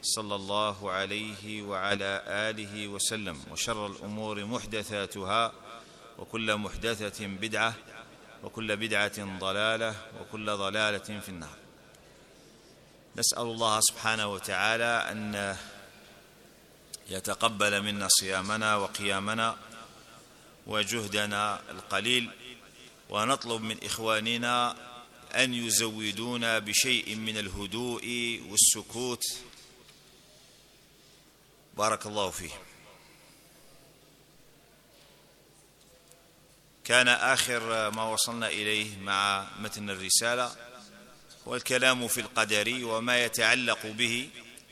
صلى الله عليه وعلى آله وسلم. وشر الأمور محدثاتها، وكل محدثة بدعة، وكل بدعة ضلالة، وكل ضلالة في النار. نسأل الله سبحانه وتعالى أن يتقبل منا صيامنا وقيامنا وجهدنا القليل، ونطلب من إخواننا أن يزودونا بشيء من الهدوء والسكوت، بارك الله فيه. كان آخر ما وصلنا إليه مع متن الرسالة والكلام في القدر وما يتعلق به،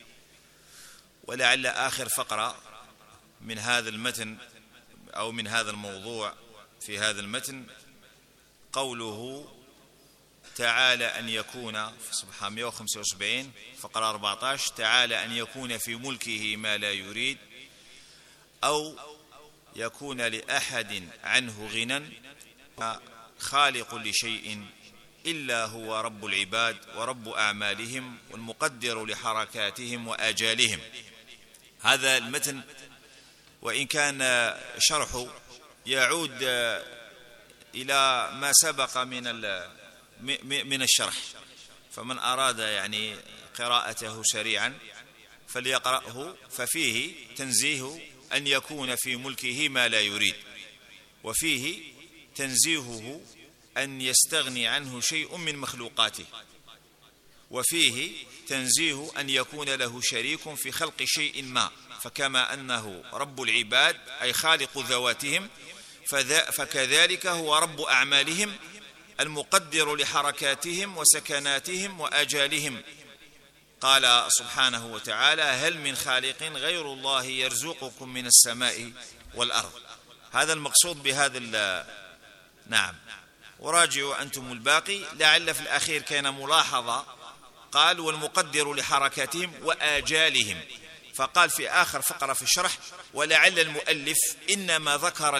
ولعل آخر فقرة من هذا المتن أو من هذا الموضوع في هذا المتن قوله تعالى أن يكون في صفحة 175 فقرة 14: تعالى أن يكون في ملكه ما لا يريد، أو يكون لأحد عنه غنى، خالق لشيء إلا هو رب العباد ورب أعمالهم والمقدر لحركاتهم وآجالهم. هذا المتن وإن كان شرحه يعود إلى ما سبق من الشرح، فمن أراد يعني قراءته سريعا فليقرأه، ففيه تنزيه أن يكون في ملكه ما لا يريد، وفيه تنزيهه أن يستغني عنه شيء من مخلوقاته، وفيه تنزيه أن يكون له شريك في خلق شيء ما، فكما أنه رب العباد أي خالق ذواتهم، فكذلك هو رب أعمالهم المقدر لحركاتهم وسكناتهم وآجالهم. قال سبحانه وتعالى: هل من خالق غير الله يرزقكم من السماء والأرض. هذا المقصود بهذا نعم، وراجعوا أنتم الباقي. لعل في الأخير كان ملاحظة، قال: والمقدر لحركاتهم وآجالهم، فقال في آخر فقرة في الشرح: ولعل المؤلف إنما ذكر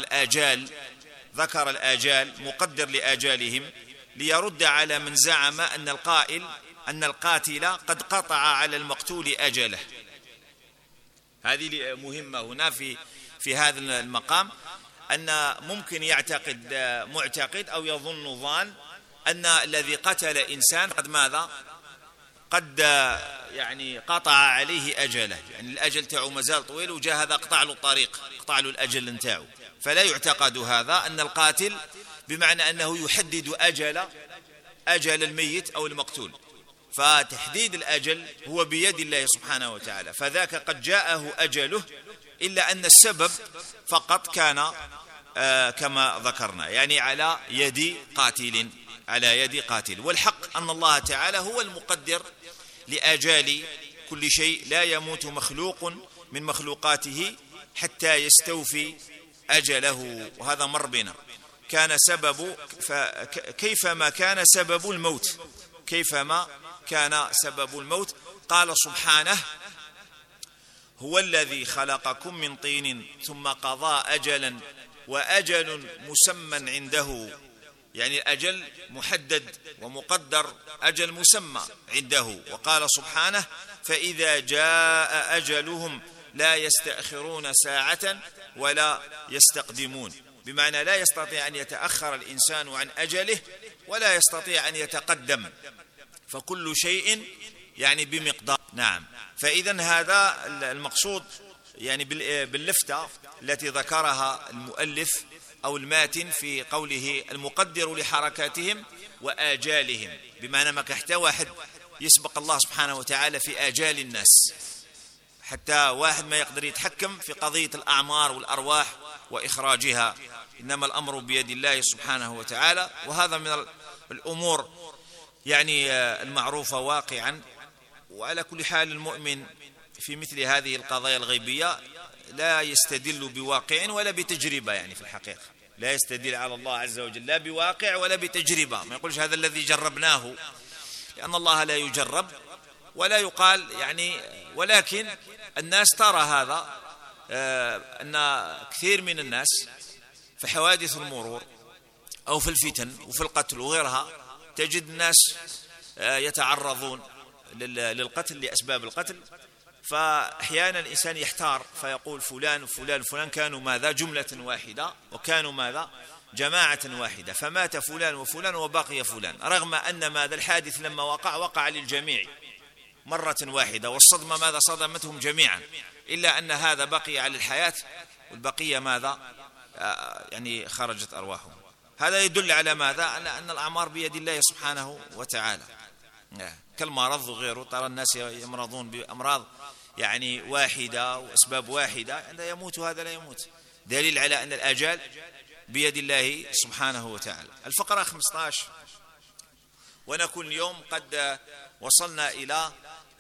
الآجال مقدر لآجالهم ليرد على من زعم أن القاتل قد قطع على المقتول أجله. هذه مهمة هنا في هذا المقام، أن ممكن يعتقد معتقد أو يظن ظان أن الذي قتل إنسان قد ماذا؟ قد يعني قطع عليه أجله، يعني الأجل تاعه مازال طويل وجاء هذا قطع له الطريق، قطع له الأجل نتاعه. فلا يعتقد هذا أن القاتل بمعنى أنه يحدد أجل الميت أو المقتول، فتحديد الأجل هو بيد الله سبحانه وتعالى، فذاك قد جاءه أجله، إلا أن السبب فقط كان كما ذكرنا، يعني على يد قاتل. والحق أن الله تعالى هو المقدر لآجال كل شيء، لا يموت مخلوق من مخلوقاته حتى يستوفي أجله، وهذا مر بنا. كان سبب كيفما كان سبب الموت قال سبحانه: هو الذي خلقكم من طين ثم قضى أجلا وأجل مسمى عنده، يعني الأجل محدد ومقدر، أجل مسمى عنده. وقال سبحانه: فإذا جاء أجلهم لا يستأخرون ساعة ولا يستقدمون، بمعنى لا يستطيع أن يتأخر الإنسان عن أجله ولا يستطيع أن يتقدم، فكل شيء يعني بمقدار. نعم، فإذن هذا المقصود يعني باللفتة التي ذكرها المؤلف أو الماتن في قوله المقدر لحركاتهم وآجالهم، بمعنى ما كحتى واحد يسبق الله سبحانه وتعالى في آجال الناس، حتى واحد ما يقدر يتحكم في قضية الأعمار والأرواح وإخراجها، إنما الأمر بيد الله سبحانه وتعالى. وهذا من الأمور يعني المعروفة واقعا. وعلى كل حال المؤمن في مثل هذه القضايا الغيبية لا يستدل بواقع ولا بتجربة، يعني في الحقيقة لا يستدل على الله عز وجل لا بواقع ولا بتجربة، ما يقولش هذا الذي جربناه، لأن الله لا يجرب ولا يقال يعني. ولكن الناس ترى هذا، أن كثير من الناس في حوادث المرور أو في الفتن وفي القتل وغيرها تجد الناس يتعرضون للقتل لأسباب القتل، فأحيانا الإنسان يحتار فيقول فلان وفلان وفلان كانوا ماذا؟ جملة واحدة، وكانوا ماذا؟ جماعة واحدة، فمات فلان وفلان وبقي فلان، رغم أن ماذا؟ الحادث لما وقع للجميع مرة واحدة، والصدمة ماذا؟ صدمتهم جميعا، إلا أن هذا بقي على الحياة والبقية ماذا؟ يعني خرجت أرواحهم. هذا يدل على ماذا؟ على أن الأعمار بيد الله سبحانه وتعالى، كالمرض وغيره. ترى الناس يمرضون بأمراض يعني واحدة وأسباب واحدة، هذا يموت وهذا لا يموت، دليل على أن الأجال بيد الله سبحانه وتعالى. الفقرة 15. ونكون اليوم قد وصلنا إلى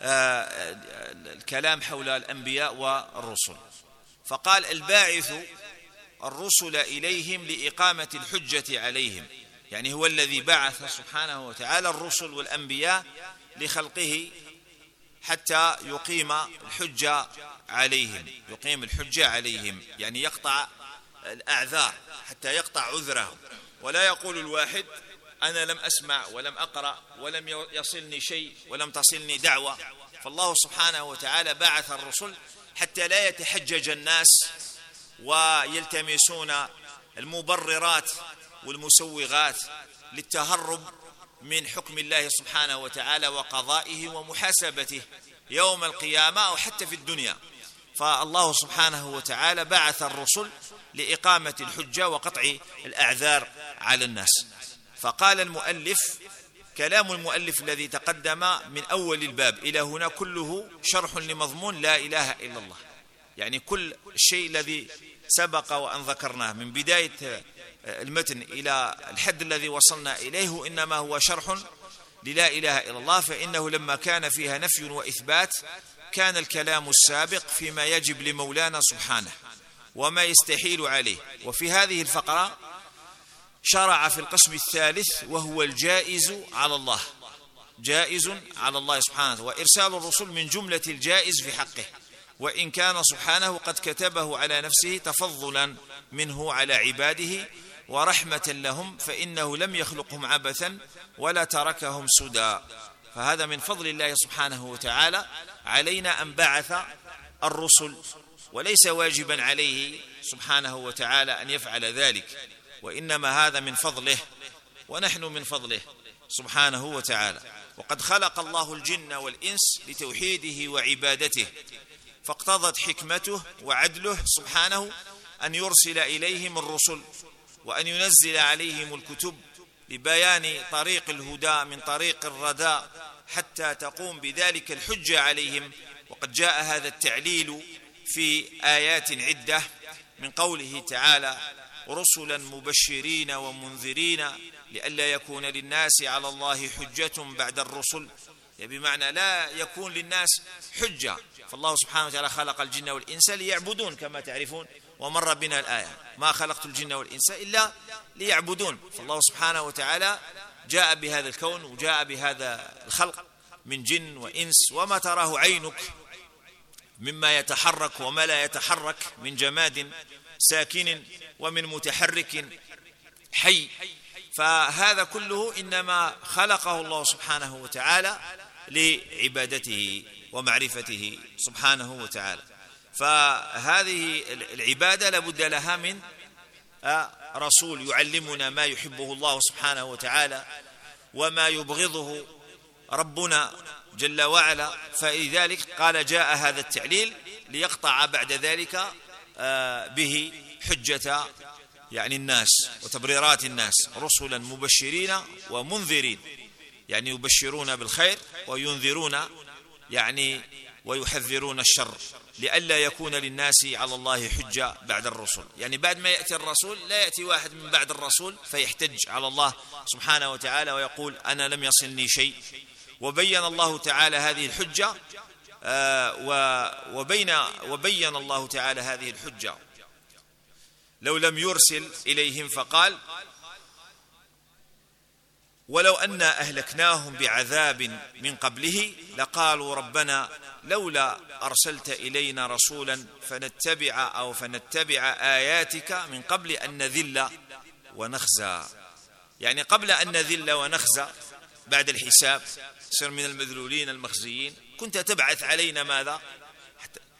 الكلام حول الأنبياء والرسل. فقال: الباعث الرسل إليهم لإقامة الحجة عليهم، يعني هو الذي بعث سبحانه وتعالى الرسل والأنبياء لخلقه حتى يقيم الحجة عليهم، يقيم الحجة عليهم يعني يقطع الأعذار، حتى يقطع عذرهم. ولا يقول الواحد: أنا لم أسمع ولم أقرأ ولم يصلني شيء ولم تصلني دعوة. فالله سبحانه وتعالى بعث الرسل حتى لا يتحجج الناس ويلتمسون المبررات والمسوغات للتهرب من حكم الله سبحانه وتعالى وقضائه ومحاسبته يوم القيامة أو حتى في الدنيا. فالله سبحانه وتعالى بعث الرسل لإقامة الحجة وقطع الأعذار على الناس. فقال المؤلف: كلام المؤلف الذي تقدم من أول الباب إلى هنا كله شرح لمضمون لا إله إلا الله، يعني كل الشيء الذي سبق وأن ذكرناه من بداية المتن إلى الحد الذي وصلنا إليه إنما هو شرح للا إله إلا الله، فإنه لما كان فيها نفي وإثبات كان الكلام السابق فيما يجب لمولانا سبحانه وما يستحيل عليه. وفي هذه الفقرة شرع في القسم الثالث وهو الجائز على الله، جائز على الله سبحانه، وإرسال الرسل من جملة الجائز في حقه، وإن كان سبحانه قد كتبه على نفسه تفضلا منه على عباده ورحمة لهم، فإنه لم يخلقهم عبثا ولا تركهم سدى. فهذا من فضل الله سبحانه وتعالى علينا أن بعث الرسل، وليس واجبا عليه سبحانه وتعالى أن يفعل ذلك، وإنما هذا من فضله ونحن من فضله سبحانه وتعالى. وقد خلق الله الجن والإنس لتوحيده وعبادته، فاقتضت حكمته وعدله سبحانه أن يرسل إليهم الرسل وأن ينزل عليهم الكتب لبيان طريق الهدى من طريق الردى حتى تقوم بذلك الحجة عليهم. وقد جاء هذا التعليل في آيات عدة من قوله تعالى: رسلا مبشرين ومنذرين لئلا يكون للناس على الله حجة بعد الرسل، بمعنى لا يكون للناس حجة. فالله سبحانه وتعالى خلق الجن والإنس ليعبدون كما تعرفون، ومر بنا الآية: ما خلقت الجن والإنس إلا ليعبدون. فالله سبحانه وتعالى جاء بهذا الكون وجاء بهذا الخلق من جن وإنس، وما تراه عينك مما يتحرك وما لا يتحرك من جماد ساكن ومن متحرك حي، فهذا كله إنما خلقه الله سبحانه وتعالى لعبادته ومعرفته سبحانه وتعالى. فهذه العبادة لابد لها من رسول يعلمنا ما يحبه الله سبحانه وتعالى وما يبغضه ربنا جل وعلا. فلذلك قال: جاء هذا التعليل ليقطع بعد ذلك به حجة يعني الناس وتبريرات الناس. رسلا مبشرين ومنذرين، يعني يبشرون بالخير وينذرون يعني ويحذرون الشر، لئلا يكون للناس على الله حجة بعد الرسل. يعني بعد ما يأتي الرسول لا يأتي واحد من بعد الرسول فيحتج على الله سبحانه وتعالى ويقول: أنا لم يصلني شيء. وبين الله تعالى هذه الحجة وبين الله تعالى هذه الحجة لو لم يرسل إليهم، فقال: ولو أنا أهلكناهم بعذاب من قبله لقالوا ربنا لولا أرسلت إلينا رسولا فنتبع آياتك من قبل أن نذل ونخزى. يعني قبل أن نذل ونخزى بعد الحساب، صر من المذلولين المخزيين، كنت تبعث علينا ماذا؟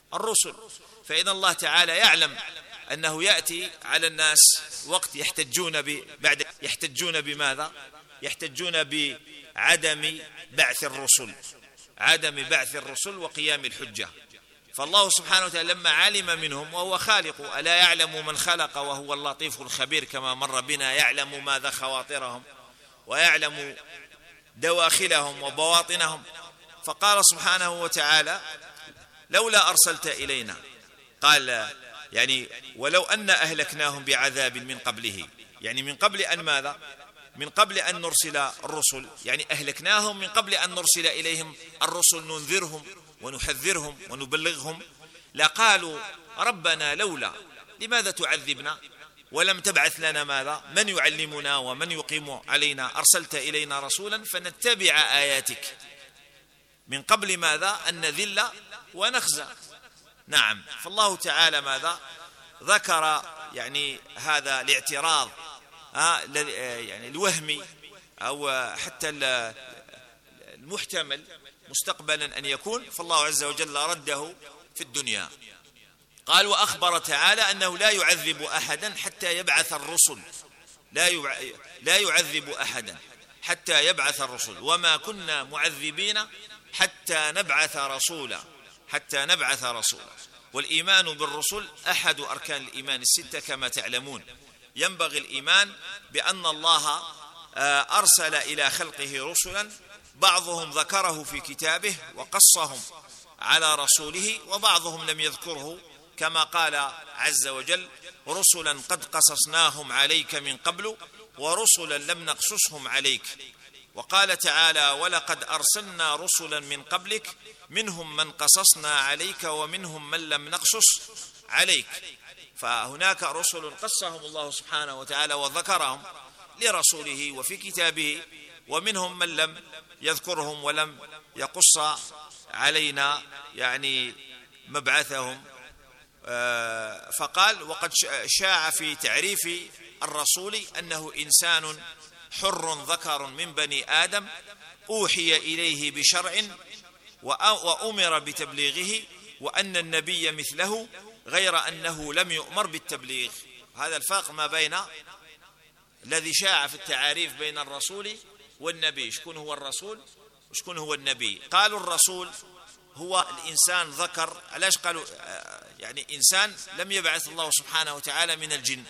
الرسل. فإن الله تعالى يعلم أنه يأتي على الناس وقت يحتجون بماذا؟ يحتجون بعدم بعث الرسل، عدم بعث الرسل وقيام الحجة. فالله سبحانه وتعالى لما علم منهم، وهو خالق، ألا يعلم من خلق وهو اللطيف الخبير كما مر بنا، يعلم ماذا خواطرهم ويعلم دواخلهم وبواطنهم. فقال سبحانه وتعالى لولا أرسلت إلينا، قال يعني ولو أن أهلكناهم بعذاب من قبله، يعني من قبل أن ماذا؟ من قبل أن نرسل الرسل، يعني أهلكناهم من قبل أن نرسل إليهم الرسل ننذرهم ونحذرهم ونبلغهم، لقالوا ربنا لولا، لماذا تعذبنا ولم تبعث لنا ماذا؟ من يعلمنا ومن يقيم علينا، أرسلت إلينا رسولا فنتبع آياتك، من قبل ماذا؟ أن نذل ونخزى. نعم. فالله تعالى ماذا؟ ذكر يعني هذا الاعتراض يعني الوهمي أو حتى المحتمل مستقبلا أن يكون، فالله عز وجل رده في الدنيا. قال وأخبر تعالى أنه لا يعذب أحدا حتى يبعث الرسل، لا يعذب أحدا حتى يبعث الرسل، وما كنا معذبين حتى نبعث رسولا، حتى نبعث رسولا. والإيمان بالرسل أحد أركان الإيمان الستة كما تعلمون. ينبغي الإيمان بأن الله أرسل إلى خلقه رسلا، بعضهم ذكره في كتابه وقصهم على رسوله، وبعضهم لم يذكره، كما قال عز وجل رسلا قد قصصناهم عليك من قبل ورسلا لم نقصصهم عليك. وقال تعالى ولقد أرسلنا رسلا من قبلك منهم من قصصنا عليك ومنهم من لم نقصص عليك. فهناك رسل قصهم الله سبحانه وتعالى وذكرهم لرسوله وفي كتابه، ومنهم من لم يذكرهم ولم يقص علينا يعني مبعثهم. فقال وقد شاع في تعريف الرسول أنه إنسان حر ذكر من بني آدم أوحي إليه بشرع وأمر بتبليغه، وأن النبي مثله غير أنه لم يؤمر بالتبليغ. هذا الفرق ما بين الذي شاع في التعاريف بين الرسول والنبي. شكون هو الرسول وشكون هو النبي؟ قالوا الرسول هو الإنسان ذكر. علاش قالوا يعني إنسان لم يبعث الله سبحانه وتعالى من الجن؟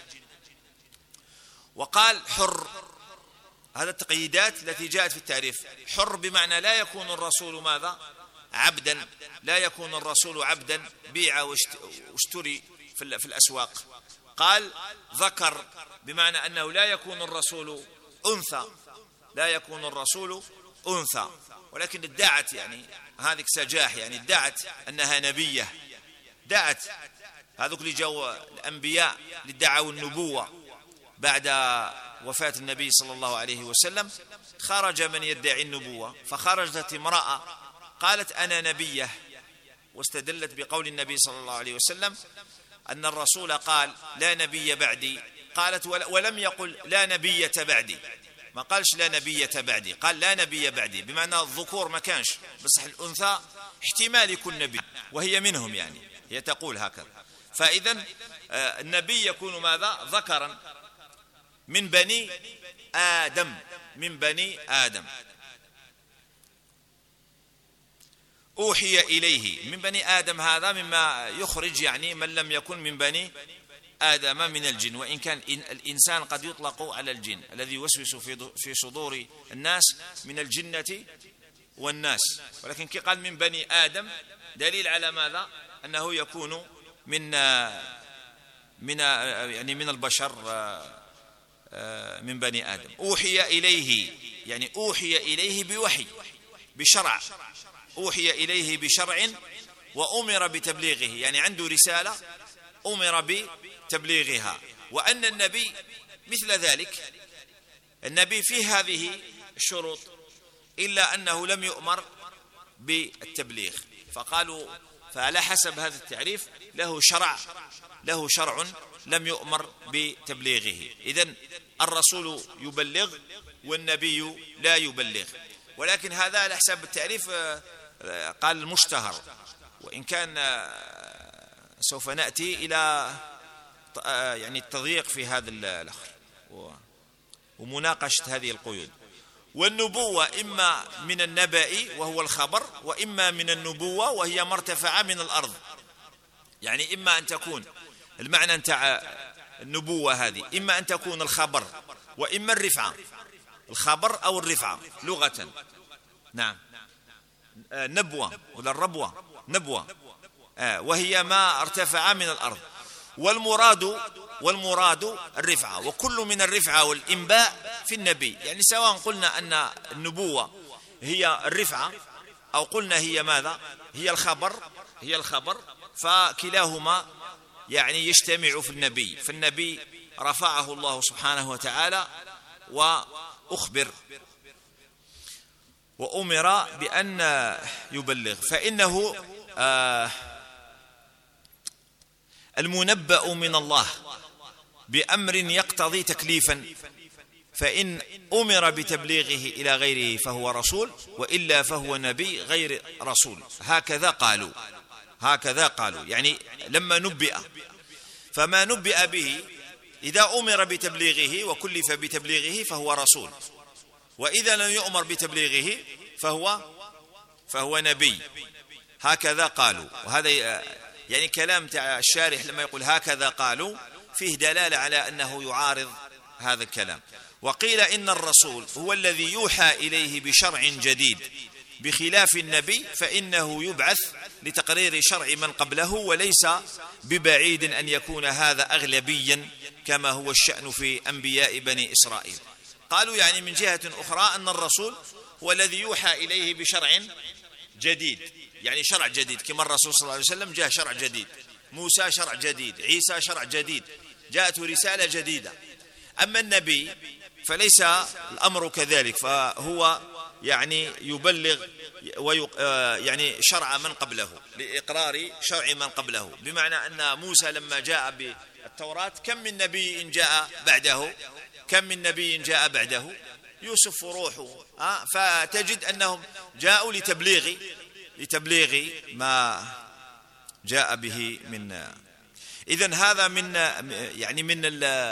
وقال حر. هذا التقييدات التي جاءت في التعريف. حر بمعنى لا يكون الرسول ماذا؟ عبدا، لا يكون الرسول عبدا بيع واشتري في الأسواق. قال ذكر بمعنى أنه لا يكون الرسول أنثى، لا يكون الرسول أنثى، ولكن ادعت يعني هذه سجاح، يعني ادعت أنها نبية، ادعت هذوك اللي جاءوا الأنبياء لادعوا النبوة بعد وفاة النبي صلى الله عليه وسلم. خرج من يدعي النبوة، فخرجت امرأة قالت أنا نبية، واستدلت بقول النبي صلى الله عليه وسلم أن الرسول قال لا نبي بعدي. قالت ولم يقل لا نبية بعدي، ما قالش لا نبية بعدي، قال لا نبي بعدي، بمعنى الذكور ما كانش، بس الأنثى احتمال يكون نبي، وهي منهم، يعني هي تقول هكذا. فإذن النبي يكون ماذا؟ ذكرا من بني آدم، من بني آدم. أوحي إليه من بني آدم، هذا مما يخرج يعني من لم يكن من بني آدم من الجن، وإن كان الإنسان قد يطلق على الجن الذي يوسوس في صدور الناس من الجنة والناس، ولكن كي قال من بني آدم دليل على ماذا؟ أنه يكون من يعني من البشر، من بني آدم. أوحي إليه يعني أوحي إليه بوحي، بشرع، أوحي إليه بشرع وأمر بتبليغه، يعني عنده رسالة أمر بتبليغها. وأن النبي مثل ذلك، النبي فيه هذه الشروط، إلا أنه لم يؤمر بالتبليغ. فقالوا فعلى حسب هذا التعريف له شرع لم يؤمر بتبليغه. إذن الرسول يبلغ والنبي لا يبلغ، ولكن هذا على حسب التعريف قال المشتهر، وإن كان سوف نأتي إلى يعني التضييق في هذا الأخر ومناقشة هذه القيود. والنبوة إما من النبأ وهو الخبر، وإما من النبوة وهي ما ارتفع من الأرض. يعني إما أن تكون المعنى نتاع النبوة هذه إما أن تكون الخبر وإما الرفعة، الخبر أو الرفعة لغة. نعم، نبوة ولا الربوة، نبوة، وهي ما ارتفع من الأرض. والمراد الرفعة، وكل من الرفعة والإنباء في النبي. يعني سواء قلنا أن النبوة هي الرفعة أو قلنا هي ماذا، هي الخبر، فكلاهما يعني يجتمع في النبي. فالنبي رفعه الله سبحانه وتعالى وأخبر وأمر بأن يبلغ. فإنه المنبأ من الله بأمر يقتضي تكليفا، فإن أمر بتبليغه إلى غيره فهو رسول، وإلا فهو نبي غير رسول. هكذا قالوا يعني لما نبئ، فما نبئ به إذا أمر بتبليغه وكلف بتبليغه فهو رسول، وإذا لم يؤمر بتبليغه فهو نبي. هكذا قالوا. وهذا يعني كلام تاع الشارح لما يقول هكذا قالوا فيه دلالة على أنه يعارض هذا الكلام. وقيل إن الرسول هو الذي يوحى إليه بشرع جديد، بخلاف النبي فإنه يبعث لتقرير شرع من قبله، وليس ببعيد أن يكون هذا أغلبيا كما هو الشأن في أنبياء بني إسرائيل. قالوا يعني من جهة أخرى أن الرسول هو الذي يوحى إليه بشرع جديد، يعني شرع جديد، كما الرسول صلى الله عليه وسلم جاء شرع جديد، موسى شرع جديد، عيسى شرع جديد، جاءته رسالة جديدة. أما النبي فليس الأمر كذلك، فهو يعني يبلغ يعني شرع من قبله، لإقرار شرع من قبله. بمعنى أن موسى لما جاء بالتوراة كم من نبي جاء بعده، يوسف وروحه، فتجد أنهم جاءوا لتبليغ ما جاء به من. إذن هذا من يعني من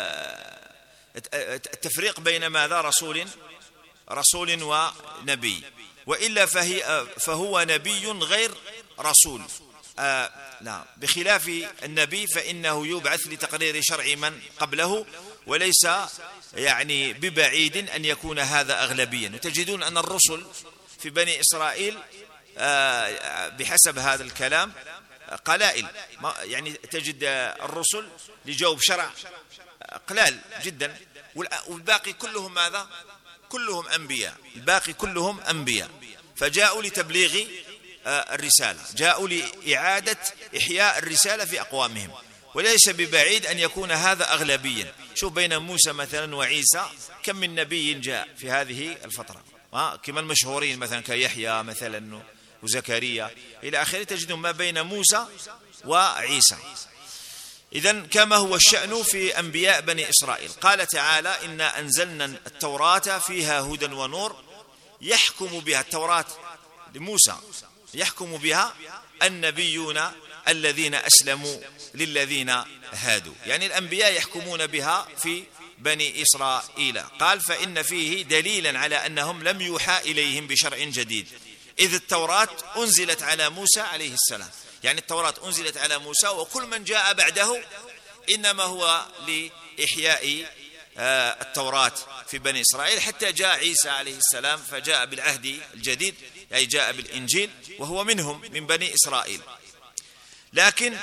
التفريق بين ماذا، رسول ونبي. وإلا فهو نبي غير رسول. لا، بخلاف النبي فإنه يبعث لتقرير شرع من قبله، وليس يعني ببعيد أن يكون هذا أغلبيا. وتجدون أن الرسل في بني إسرائيل بحسب هذا الكلام قلائل، يعني تجد الرسل لجوب شرع قلال جدا، والباقي كلهم ماذا، كلهم أنبياء، الباقي كلهم أنبياء. فجاءوا لتبليغ الرسالة، جاءوا لإعادة إحياء الرسالة في أقوامهم، وليس ببعيد أن يكون هذا أغلبيا. شوف بين موسى مثلا وعيسى كم من نبي جاء في هذه الفترة، كما المشهورين مثلا كيحيى مثلا وزكريا إلى آخره، تجدون ما بين موسى وعيسى. إذن كما هو الشأن في أنبياء بني إسرائيل. قال تعالى إنا أنزلنا التوراة فيها هدى ونور، يحكم بها التوراة لموسى، يحكم بها النبيون الذين أسلموا للذين هادوا، يعني الأنبياء يحكمون بها في بني إسرائيل. قال فإن فيه دليلا على أنهم لم يوحى إليهم بشرع جديد، إذ التوراة أنزلت على موسى عليه السلام، يعني التوراة أنزلت على موسى، وكل من جاء بعده إنما هو لإحياء التوراة في بني إسرائيل، حتى جاء عيسى عليه السلام فجاء بالعهد الجديد، أي جاء بالإنجيل وهو منهم من بني إسرائيل. لكن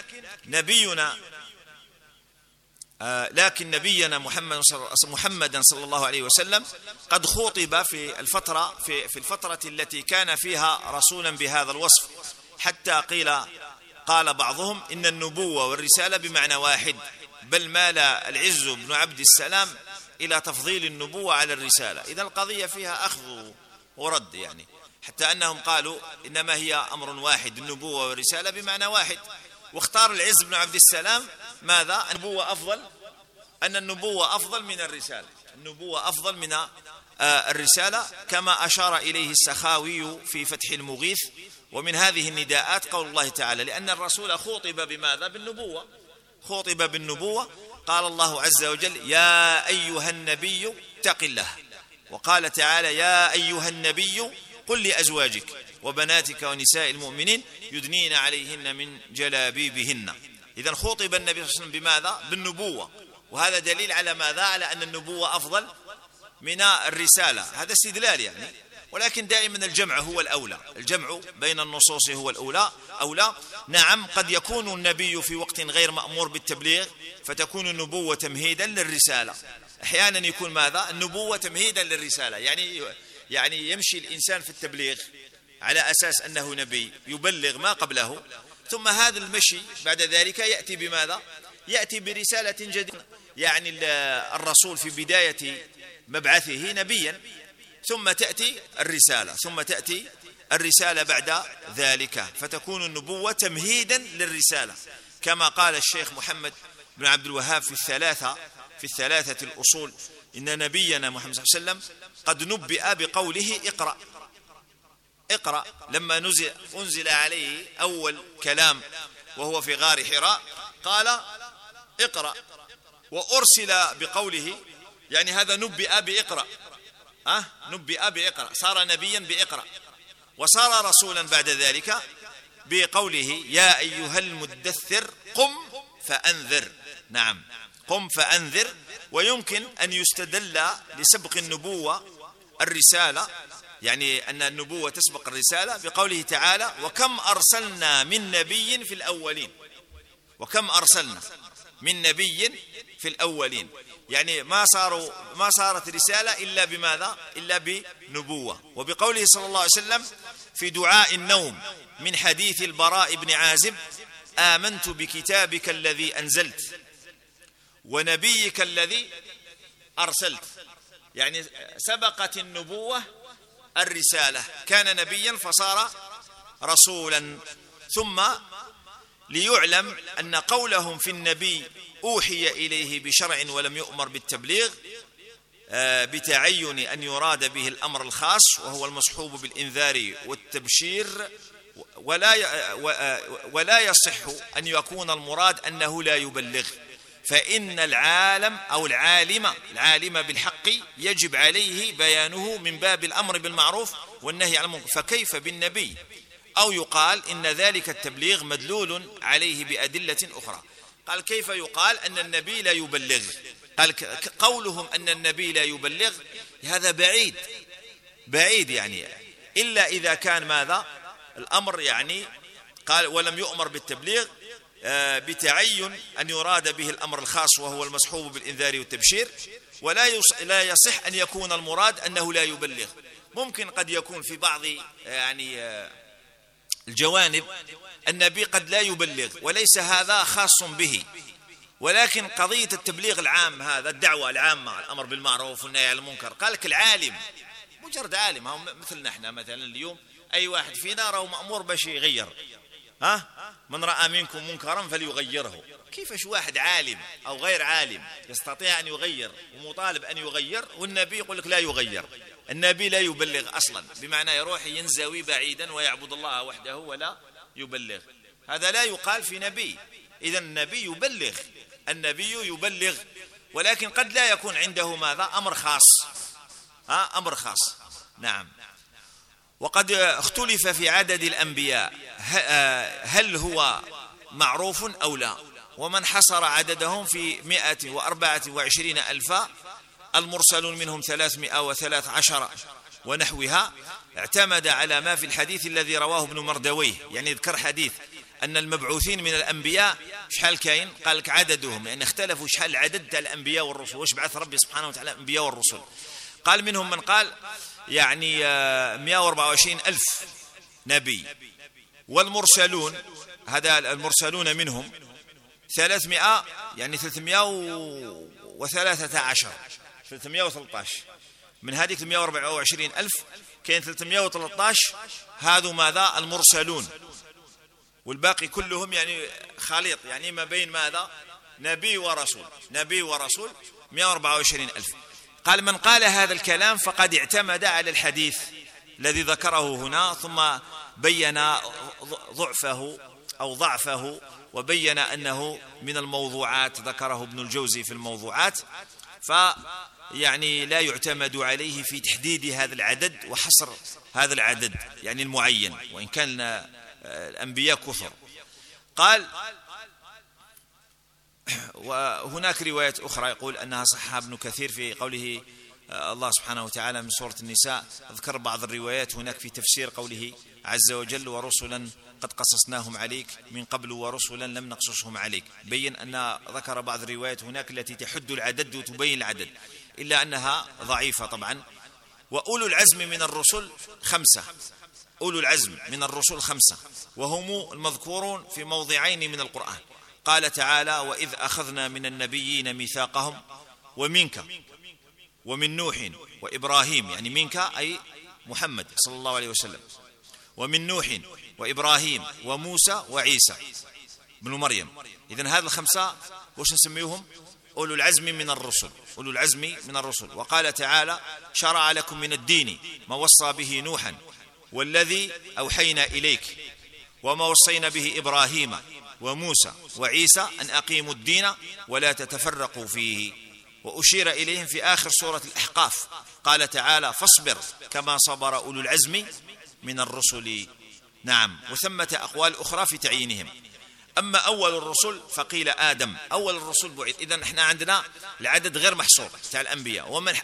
نبينا محمدا صلى الله عليه وسلم قد خُطب في الفترة التي كان فيها رسولا بهذا الوصف، حتى قال بعضهم إن النبوة والرسالة بمعنى واحد، بل مال العز بن عبد السلام إلى تفضيل النبوة على الرسالة. إذا القضية فيها أخذ ورد، يعني حتى أنهم قالوا إنما هي أمر واحد، النبوة والرسالة بمعنى واحد. واختار العز بن عبد السلام ماذا؟ أن النبوة أفضل من الرسالة، النبوة أفضل من الرسالة، كما أشار إليه السخاوي في فتح المغيث ومن هذه النداءات قول الله تعالى، لأن الرسول خوطب بماذا؟ بالنبوة، خوطب بالنبوة. قال الله عز وجل: يا أيها النبي اتق الله. وقال تعالى: يا أيها النبي قل لأزواجك وبناتك ونساء المؤمنين يدنين عليهن من جلابيبهن. إذن خوطب النبي صلى الله عليه وسلم بماذا؟ بالنبوة. وهذا دليل على ماذا؟ على أن النبوة أفضل من الرسالة. هذا استدلال يعني، ولكن دائما الجمع هو الأولى، الجمع بين النصوص هو الأولى. نعم، قد يكون النبي في وقت غير مأمور بالتبليغ فتكون النبوة تمهيدا للرسالة. أحيانا يكون ماذا؟ النبوة تمهيدا للرسالة، يعني يمشي الإنسان في التبليغ على أساس أنه نبي يبلغ ما قبله، ثم هذا المشي بعد ذلك يأتي بماذا؟ يأتي برسالة جديدة. يعني الرسول في بداية مبعثه نبيا، ثم تأتي الرسالة بعد ذلك، فتكون النبوة تمهيدا للرسالة، كما قال الشيخ محمد بن عبد الوهاب في الثلاثة الأصول: إن نبينا محمد صلى الله عليه وسلم قد نبئ بقوله اقرأ لما أنزل عليه أول كلام وهو في غار حراء قال اقرأ، وأرسل بقوله، يعني هذا نبئ بإقرأ، نبئ بإقرأ، صار نبيا بإقرأ، وصار رسولا بعد ذلك بقوله: يا أيها المدثر قم فأنذر. نعم، قم فأنذر. ويمكن أن يستدل لسبق النبوة الرسالة، يعني أن النبوة تسبق الرسالة، بقوله تعالى: وكم أرسلنا من نبي في الأولين. وكم أرسلنا من نبي في الأولين، يعني ما صارت رسالة إلا بماذا؟ إلا بنبوة. وبقوله صلى الله عليه وسلم في دعاء النوم من حديث البراء بن عازب: آمنت بكتابك الذي أنزلت ونبيك الذي أرسلت. يعني سبقت النبوة الرسالة، كان نبيا فصار رسولا. ثم ليعلم أن قولهم في النبي أوحي إليه بشرع ولم يؤمر بالتبليغ بتعين أن يراد به الأمر الخاص وهو المصحوب بالإنذار والتبشير، ولا يصح أن يكون المراد أنه لا يبلغ، فإن العالم أو العالم بالحق يجب عليه بيانه من باب الأمر بالمعروف والنهي عن المنكر، فكيف بالنبي؟ أو يقال إن ذلك التبليغ مدلول عليه بأدلة أخرى. قال: كيف يقال أن النبي لا يبلغ؟ قال: قولهم أن النبي لا يبلغ هذا بعيد يعني، إلا إذا كان ماذا؟ الأمر يعني قال: ولم يؤمر بالتبليغ بتعين أن يراد به الأمر الخاص وهو المصحوب بالإنذار والتبشير، لا يصح أن يكون المراد أنه لا يبلغ. ممكن قد يكون في بعض يعني الجوانب النبي قد لا يبلغ وليس هذا خاص به، ولكن قضية التبليغ العام، هذا الدعوة العامة، الأمر بالمعروف والنهي عن المنكر، قالك العالم مجرد عالم، هم مثلنا احنا مثلا اليوم أي واحد فينا راه مأمور باش يغير، من رأى منكم منكرا فليغيره. كيفاش واحد عالم أو غير عالم يستطيع أن يغير ومطالب أن يغير، والنبي يقول لك لا يغير؟ النبي لا يبلغ أصلا، بمعنى يروح ينزوي بعيدا ويعبد الله وحده ولا يبلغ. هذا لا يقال في نبي. إذن النبي يبلغ، ولكن قد لا يكون عنده ماذا؟ أمر خاص. نعم. وقد اختلف في عدد الأنبياء، هل هو معروف أو لا؟ ومن حصر عددهم في 124 ألفا، المرسلون منهم 313 ونحوها، اعتمد على ما في الحديث الذي رواه ابن مردويه، يعني ذكر حديث أن المبعوثين من الأنبياء شحال كاين؟ قال لك عددهم، يعني اختلفوا شحال العدد الأنبياء والرسل، واش بعث ربي سبحانه وتعالى الأنبياء والرسل. قال منهم من قال يعني 124 ألف نبي، والمرسلون هذا المرسلون منهم 300 يعني 313 من هذه 124 ألف كاين 313 هذو ماذا؟ المرسلون، والباقي كلهم يعني خليط، يعني ما بين ماذا؟ نبي ورسول 124 ألف. قال: من قال هذا الكلام فقد اعتمد على الحديث الذي ذكره هنا، ثم بين ضعفه أو ضعفه، وبين أنه من الموضوعات، ذكره ابن الجوزي في الموضوعات، فيعني لا يعتمد عليه في تحديد هذا العدد وحصر هذا العدد يعني المعين، وإن كان الأنبياء كثر. قال: وهناك رواية أخرى يقول أنها صحها ابن كثير في قوله الله سبحانه وتعالى من سورة النساء، أذكر بعض الروايات هناك في تفسير قوله عز وجل: ورسلا قد قصصناهم عليك من قبل ورسلا لم نقصصهم عليك. بين أن ذكر بعض الروايات هناك التي تحد العدد وتبين العدد، إلا أنها ضعيفة طبعا. وأولو العزم من الرسل 5، أولو العزم من الرسل 5، وهم المذكورون في موضعين من القرآن. قال تعالى: وإذ أخذنا من النبيين ميثاقهم ومنك ومن نوح وإبراهيم، يعني منك أي محمد صلى الله عليه وسلم، ومن نوح وإبراهيم وموسى وعيسى بن مريم. إذن هذا الخمسة وش نسميهم؟ أولو العزم من الرسل، أولو العزم من الرسل. وقال تعالى: شرع لكم من الدين ما وصى به نوحا والذي أوحينا إليك وما وصينا به إبراهيم وموسى وعيسى أن أقيموا الدين ولا تتفرقوا فيه. وأشير إليهم في آخر سورة الأحقاف، قال تعالى: فاصبر كما صبر أولو العزم من الرسل. نعم. وثمة أقوال أخرى في تعيينهم. أما أول الرسل فقيل آدم، أول الرسل بعث. إذن احنا عندنا العدد غير محصور تاع الأنبياء، ومن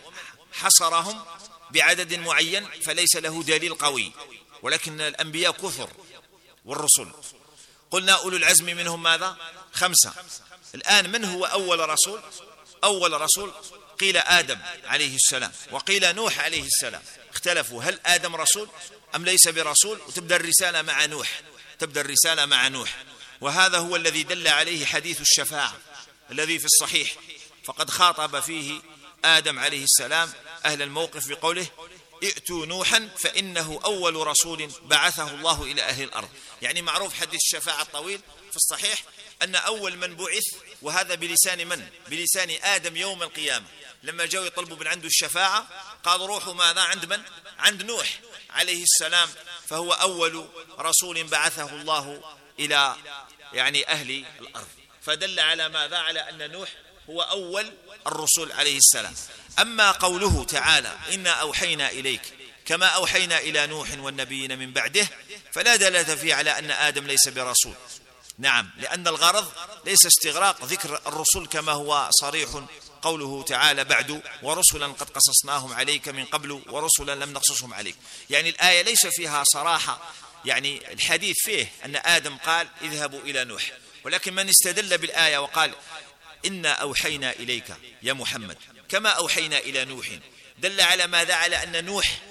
حصرهم بعدد معين فليس له دليل قوي، ولكن الأنبياء كثر والرسل. قلنا أولو العزم منهم ماذا؟ 5. الآن من هو أول رسول؟ أول رسول قيل آدم عليه السلام، وقيل نوح عليه السلام. اختلفوا هل آدم رسول أم ليس برسول، وتبدأ الرسالة مع نوح، تبدأ الرسالة مع نوح. وهذا هو الذي دل عليه حديث الشفاعة الذي في الصحيح، فقد خاطب فيه آدم عليه السلام أهل الموقف بقوله: ائتوا نوحا فإنه أول رسول بعثه الله إلى أهل الأرض. يعني معروف حديث الشفاعة الطويل في الصحيح أن أول من بعث، وهذا بلسان من؟ بلسان آدم يوم القيامة، لما جاءوا يطلبوا من عنده الشفاعة قالوا روحوا ماذا؟ عند من؟ عند نوح عليه السلام، فهو أول رسول بعثه الله إلى يعني أهل الأرض. فدل على ماذا؟ على أن نوح هو أول الرسل عليه السلام. أما قوله تعالى: إنا أوحينا إليك كما أوحينا إلى نوح والنبيين من بعده، فلا دلالة فيه على أن آدم ليس برسول. نعم، لأن الغرض ليس استغراق ذكر الرسل كما هو صريح قوله تعالى بعد: ورسلا قد قصصناهم عليك من قبل ورسلا لم نقصصهم عليك. يعني الآية ليس فيها صراحة، يعني الحديث فيه أن آدم قال اذهبوا إلى نوح، ولكن من استدل بالآية وقال إنا أوحينا إليك يا محمد كما أوحينا إلى نوح، دل على ماذا؟ على أن نوح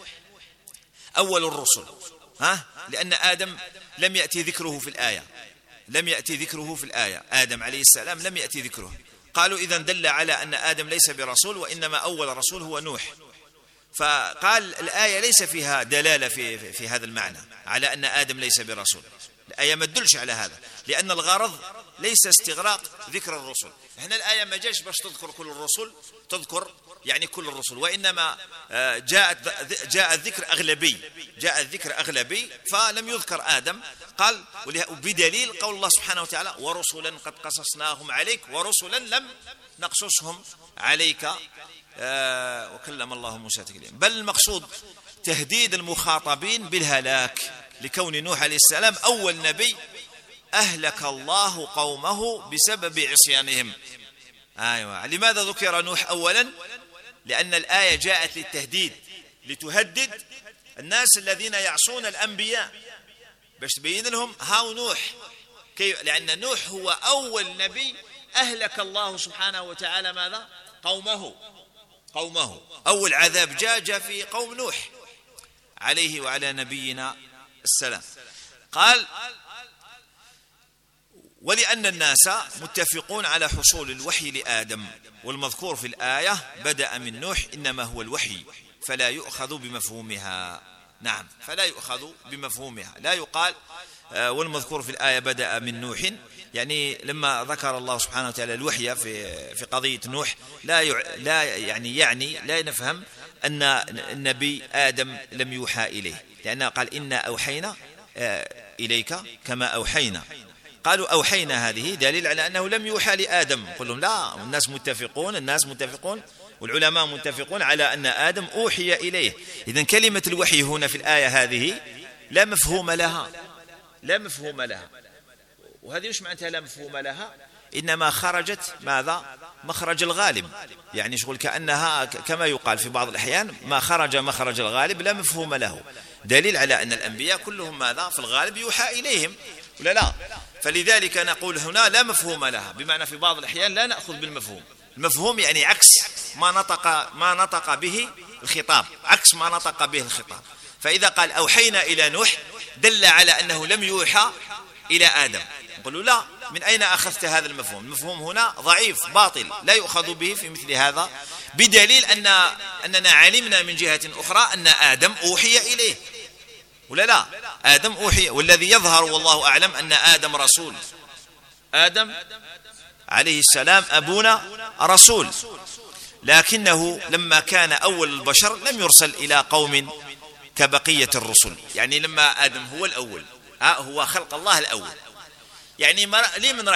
أول الرسل، لأن آدم لم يأتي ذكره في الآية، لم يأتي ذكره في الآية، آدم عليه السلام لم يأتي ذكره. قالوا إذن دل على أن آدم ليس برسول، وإنما أول رسول هو نوح. فقال الآية ليس فيها دلالة في هذا المعنى على أن آدم ليس برسول، الآية ما تدلش على هذا، لأن الغرض ليس استغراق ذكر الرسل. هنا الآية ما جاش باش تذكر كل الرسل، تذكر يعني كل الرسل، وإنما جاء الذكر أغلبي، جاء الذكر أغلبي فلم يذكر آدم. قال بدليل قول الله سبحانه وتعالى: ورسلا قد قصصناهم عليك ورسلا لم نقصصهم عليك وكلم الله موسى تكليما. بل المقصود تهديد المخاطبين بالهلاك، لكون نوح عليه السلام أول نبي أهلك الله قومه بسبب عصيانهم. أيوة. لماذا ذكر نوح أولا؟ لأن الآية جاءت للتهديد، لتهدد الناس الذين يعصون الأنبياء، باش تبين لهم هاو نوح كيف، لأن نوح هو أول نبي أهلك الله سبحانه وتعالى ماذا؟ قومه. أول عذاب جاء في قوم نوح عليه وعلى نبينا السلام. قال: ولأن الناس متفقون على حصول الوحي لآدم، والمذكور في الآية بدأ من نوح إنما هو الوحي فلا يؤخذ بمفهومها. نعم، فلا يؤخذ بمفهومها، لا يقال والمذكور في الآية بدأ من نوح، يعني لما ذكر الله سبحانه وتعالى الوحي في قضية نوح لا نفهم أن النبي آدم لم يوحى إليه، لأنه قال إنا أوحينا إليك كما أوحينا. قالوا أوحينا هذه دليل على أنه لم يوحى لآدم. قل لهم لا، الناس متفقون والعلماء متفقون على أن آدم أوحي إليه. إذن كلمة الوحي هنا في الآية هذه لا مفهوم لها. وهذه مش معناتها لا مفهوم لها، إنما خرجت ماذا؟ مخرج الغالب، يعني شغل كأنها كما يقال في بعض الأحيان ما خرج مخرج الغالب لا مفهوم له، دليل على أن الأنبياء كلهم ماذا؟ في الغالب يوحى إليهم ولا لا؟ فلذلك نقول هنا لا مفهوم لها، بمعنى في بعض الأحيان لا نأخذ بالمفهوم. المفهوم يعني عكس ما نطق به الخطاب، عكس ما نطق به الخطاب. فإذا قال أوحينا إلى نوح دل على أنه لم يوحى إلى آدم. نقول لا، من أين أخذت هذا المفهوم؟ المفهوم هنا ضعيف باطل لا يؤخذ به في مثل هذا، بدليل أننا علمنا من جهة أخرى أن آدم أوحي إليه ولا لا؟ آدم أوحي، والذي يظهر والله أعلم أن آدم رسول. آدم عليه السلام أبونا رسول، لكنه لما كان أول البشر لم يرسل إلى قوم كبقية الرسل. يعني لما آدم هو الأول، هو خلق الله الأول، يعني ليه من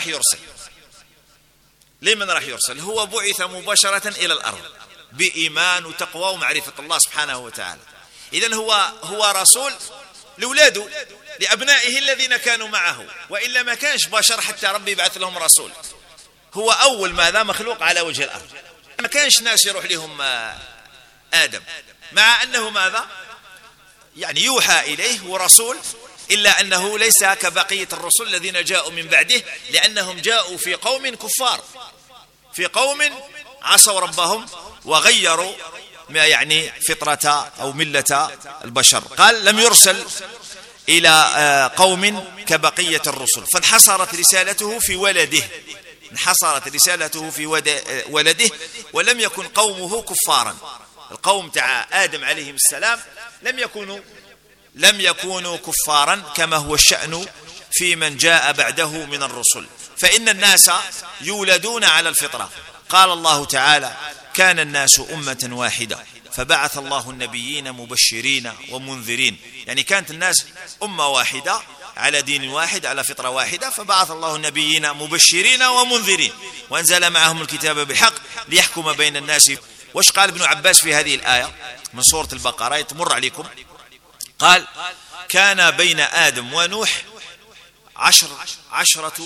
راح يرسل؟ هو بعث مباشرة إلى الأرض بإيمان وتقوى ومعرفة الله سبحانه وتعالى. إذن هو رسول لأولاده، لأبنائه الذين كانوا معه، وإلا ما كانش بشر حتى ربي يبعث لهم رسول. هو أول ماذا مخلوق على وجه الأرض، ما كانش ناس يروح لهم آدم، مع أنه ماذا يعني يوحى إليه ورسول، إلا أنه ليس كبقية الرسل الذين جاءوا من بعده، لأنهم جاءوا في قوم كفار، في قوم عصوا ربهم وغيروا ما يعني فطرة أو ملة البشر. قال لم يرسل إلى قوم كبقية الرسل، فانحصرت رسالته في ولده، ولم يكن قومه كفارا. القوم تاع آدم عليه السلام لم يكونوا كفارا كما هو الشأن في من جاء بعده من الرسل، فإن الناس يولدون على الفطرة. قال الله تعالى كان الناس أمة واحدة فبعث الله النبيين مبشرين ومنذرين، يعني كانت الناس أمة واحدة على دين واحد على فطرة واحدة، فبعث الله النبيين مبشرين ومنذرين وأنزل معهم الكتاب بالحق ليحكم بين الناس. وش قال ابن عباس في هذه الآية من سورة البقرة تمر عليكم؟ قال كان بين آدم ونوح 10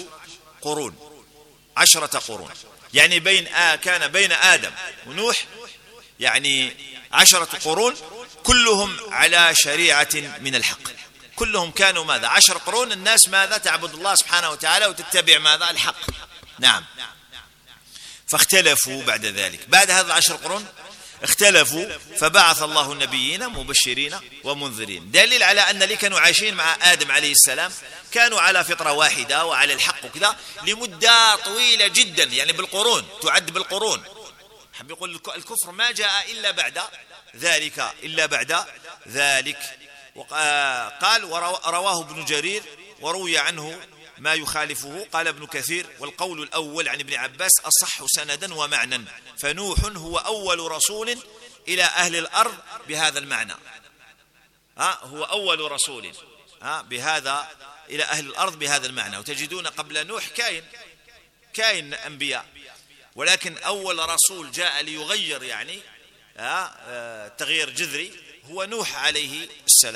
قرون، يعني كان بين آدم ونوح يعني 10 قرون، كلهم على شريعة من الحق، كلهم كانوا ماذا 10 قرون الناس ماذا تعبد الله سبحانه وتعالى وتتبع ماذا الحق. نعم، فاختلفوا بعد ذلك، بعد هذا 10 قرون اختلفوا، فبعث الله النبيين مبشرين ومنذرين، دليل على أن اللي كانوا عايشين مع آدم عليه السلام كانوا على فطرة واحدة وعلى الحق وكذا لمدة طويلة جدا، يعني بالقرون، تعد بالقرون. حب يقول الكفر ما جاء إلا بعد ذلك. قال رواه ابن جرير وروي عنه ما يخالفه. قال ابن كثير والقول الأول عن ابن عباس أصح سندا ومعنى، فنوح هو أول رسول إلى أهل الأرض بهذا المعنى. هو أول رسول بهذا إلى أهل الأرض بهذا المعنى. وتجدون قبل نوح كاين أنبياء، ولكن أول رسول جاء ليغير يعني تغيير جذري هو نوح عليه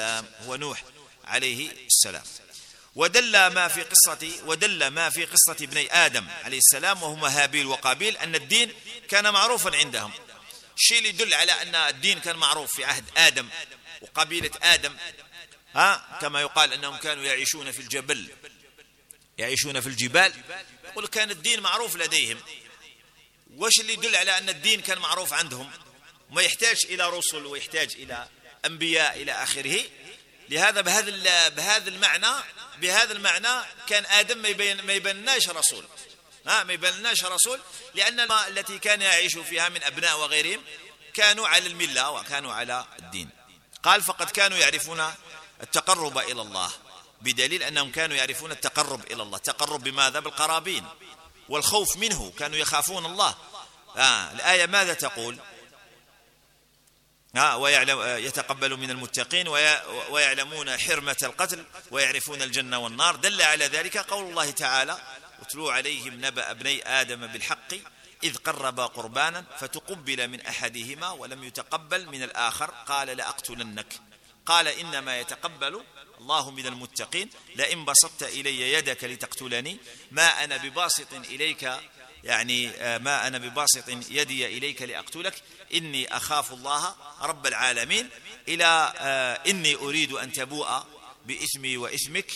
السلام. ودل ما في قصة ابني آدم عليه السلام وهما هابيل وقابيل أن الدين كان معروفا عندهم. الشيء اللي يدل على أن الدين كان معروف في عهد آدم وقبيلة آدم، كما يقال أنهم كانوا يعيشون في الجبال، يقول كان الدين معروف لديهم. وش اللي يدل على أن الدين كان معروف عندهم؟ ما يحتاج إلى رسل ويحتاج إلى أنبياء إلى آخره. لهذا بهذا المعنى كان آدم ما يبناش رسول، لأن التي كان يعيش فيها من أبناء وغيرهم كانوا على الملة وكانوا على الدين. قال فقد كانوا يعرفون التقرب إلى الله، بدليل أنهم كانوا يعرفون التقرب إلى الله. تقرب بماذا؟ بالقرابين، والخوف منه، كانوا يخافون الله. الآية ماذا تقول؟ يتقبل من المتقين ويعلمون حرمة القتل ويعرفون الجنة والنار. دل على ذلك قول الله تعالى: اتلوا عليهم نبأ ابني آدم بالحق إذ قربا قربانا فتقبل من أحدهما ولم يتقبل من الآخر قال لأقتلنك قال إنما يتقبل الله من المتقين لئن بسطت إلي يدك لتقتلني ما أنا بباسط إليك ما أنا بباسط يدي إليك لأقتلك إني أخاف الله رب العالمين إلى إني أريد أن تبوء بإثمي وإثمك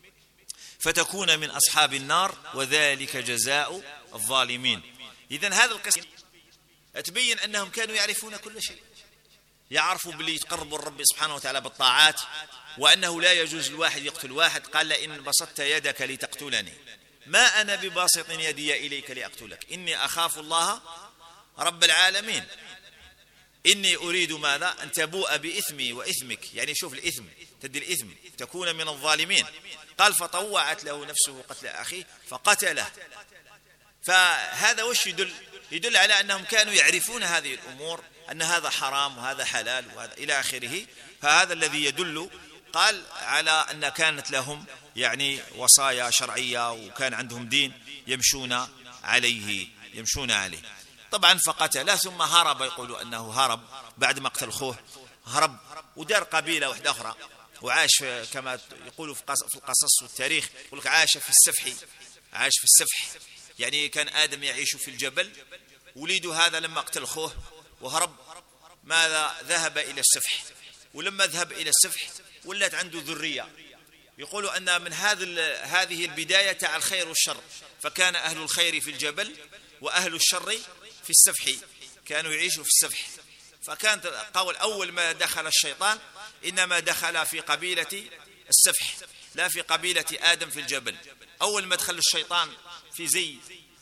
فتكون من أصحاب النار وذلك جزاء الظالمين. إذن هذا القصة تبين أنهم كانوا يعرفون كل شيء، يعرفوا باللي يتقربوا الرب سبحانه وتعالى بالطاعات، وأنه لا يجوز الواحد يقتل واحد. قال: لئن بسطت يدك لتقتلني ما أنا بباسط يدي إليك لأقتلك إني أخاف الله رب العالمين إني أريد ماذا؟ أن تبوء بإثمي وإثمك، يعني شوف الإثم، تدي الإثم تكون من الظالمين. قال: فطوعت له نفسه قتل أخيه فقتله. فهذا وش يدل على أنهم كانوا يعرفون هذه الأمور، أن هذا حرام وهذا حلال وهذا إلى آخره. فهذا الذي يدل قال على أن كانت لهم وصايا شرعية وكان عندهم دين يمشون عليه. طبعا فقتله ثم هرب، يقولوا أنه هرب بعد مقتل أخوه، هرب ودار قبيلة واحدة أخرى وعاش كما يقولوا في القصص والتاريخ، يقول لك عاش في السفح، يعني كان آدم يعيش في الجبل، وليده هذا لما قتل أخوه وهرب ماذا؟ ذهب إلى السفح، ولما ذهب إلى السفح ولت عنده ذرية. يقولوا أن من هذه البداية تاع الخير والشر، فكان أهل الخير في الجبل وأهل الشر في السفح، كانوا يعيشوا في السفح. فكانت قول أول ما دخل الشيطان إنما دخل في قبيلة السفح لا في قبيلة آدم في الجبل. أول ما دخل الشيطان في زي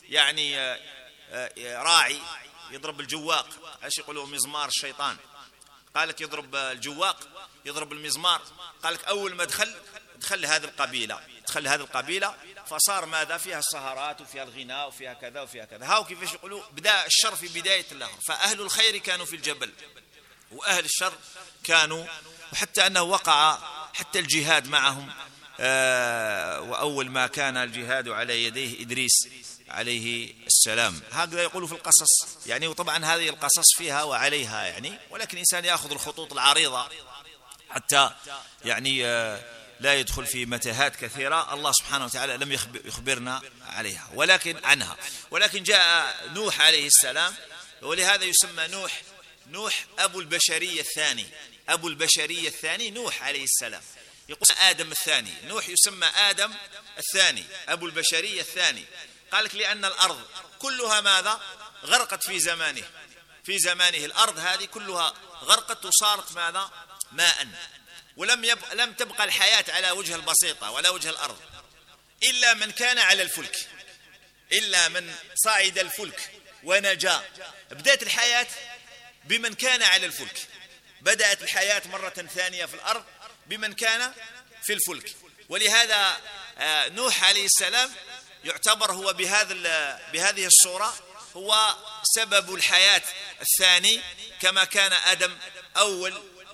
راعي يضرب الجواق، ايش يقولوا؟ مزمار الشيطان. قالك يضرب الجواق، يضرب المزمار. قالك أول ما دخل هذه القبيلة فصار ماذا؟ فيها السهرات وفيها الغناء وفيها كذا وفيها كذا. هاو كيفاش يقولوا؟ بدأ الشر في بداية الأمر. فأهل الخير كانوا في الجبل وأهل الشر كانوا، وحتى أنه وقع حتى الجهاد معهم. وأول ما كان الجهاد على يديه إدريس عليه السلام، هكذا يقولوا في القصص. وطبعا هذه القصص فيها وعليها ولكن الإنسان يأخذ الخطوط العريضة حتى لا يدخل في متاهات كثيرة الله سبحانه وتعالى لم يخبرنا عليها ولكن جاء نوح عليه السلام، ولهذا يسمى نوح أبو البشرية الثاني نوح عليه السلام. يقول آدم الثاني، نوح يسمى آدم الثاني أبو البشرية الثاني. قالك لأن الأرض كلها ماذا؟ غرقت في زمانه الأرض هذه كلها غرقت وصارت ماذا؟ ماء، لم تبقى الحياة على وجه البسيطة ولا وجه الأرض إلا من كان على الفلك، إلا من صعد الفلك ونجا. بدأت الحياة بمن كان على الفلك، بدأت الحياة مرة ثانية في الأرض بمن كان في الفلك. ولهذا نوح عليه السلام يعتبر هو بهذه الصورة هو سبب الحياة الثاني، كما كان آدم أول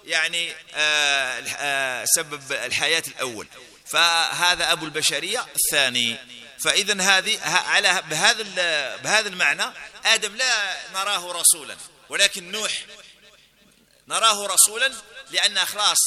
سبب الحياة الأول. فهذا أبو البشرية الثاني. فإذن بهذا المعنى آدم لا نراه رسولا، ولكن نوح نراه رسولا، لأن خلاص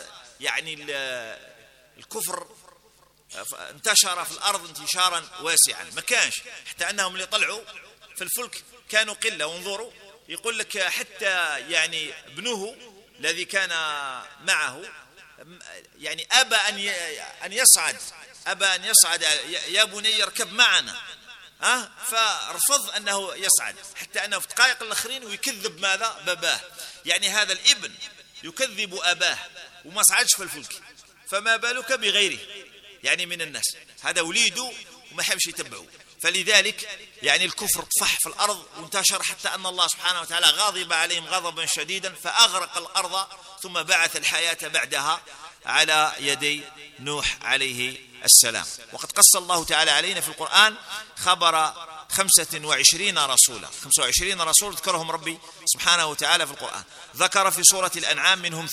الكفر انتشر في الأرض انتشارا واسعا، ما كانش حتى أنهم اللي طلعوا في الفلك كانوا قلة. وانظروا يقول لك حتى ابنه الذي كان معه أبى أن يصعد يا بني اركب معنا، فرفض أنه يصعد، حتى أنه في دقائق الآخرين ويكذب ماذا؟ باباه. هذا الابن يكذب أباه وما صعدش في الفلك، فما بالك بغيره من الناس. هذا وليده وما حبش يتبعه. فلذلك الكفر طفح في الأرض وانتشر، حتى أن الله سبحانه وتعالى غضب عليهم غضبا شديدا فأغرق الأرض، ثم بعث الحياة بعدها على يدي نوح عليه السلام. وقد قص الله تعالى علينا في القرآن خبر 25 رسولا، 25 رسول ذكرهم ربي سبحانه وتعالى في القرآن. ذكر في سورة الأنعام منهم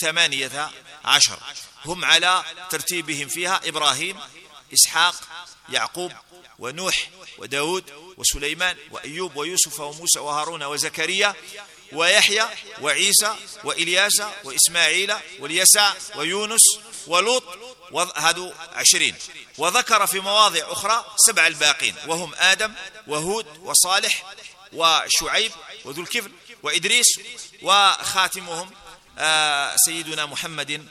18 هم على ترتيبهم فيها: إبراهيم، إسحاق، يعقوب، ونوح، وداود، وسليمان، وأيوب، ويوسف، وموسى، وهارون، وزكريا، ويحيى، وعيسى، وإلياس، وإسماعيل، واليسع، ويونس، ولوط، وهذو 20. وذكر في مواضع أخرى 7 الباقين، وهم آدم، وهود، وصالح، وشعيب، وذو الكفل، وإدريس، وخاتمهم سيدنا محمد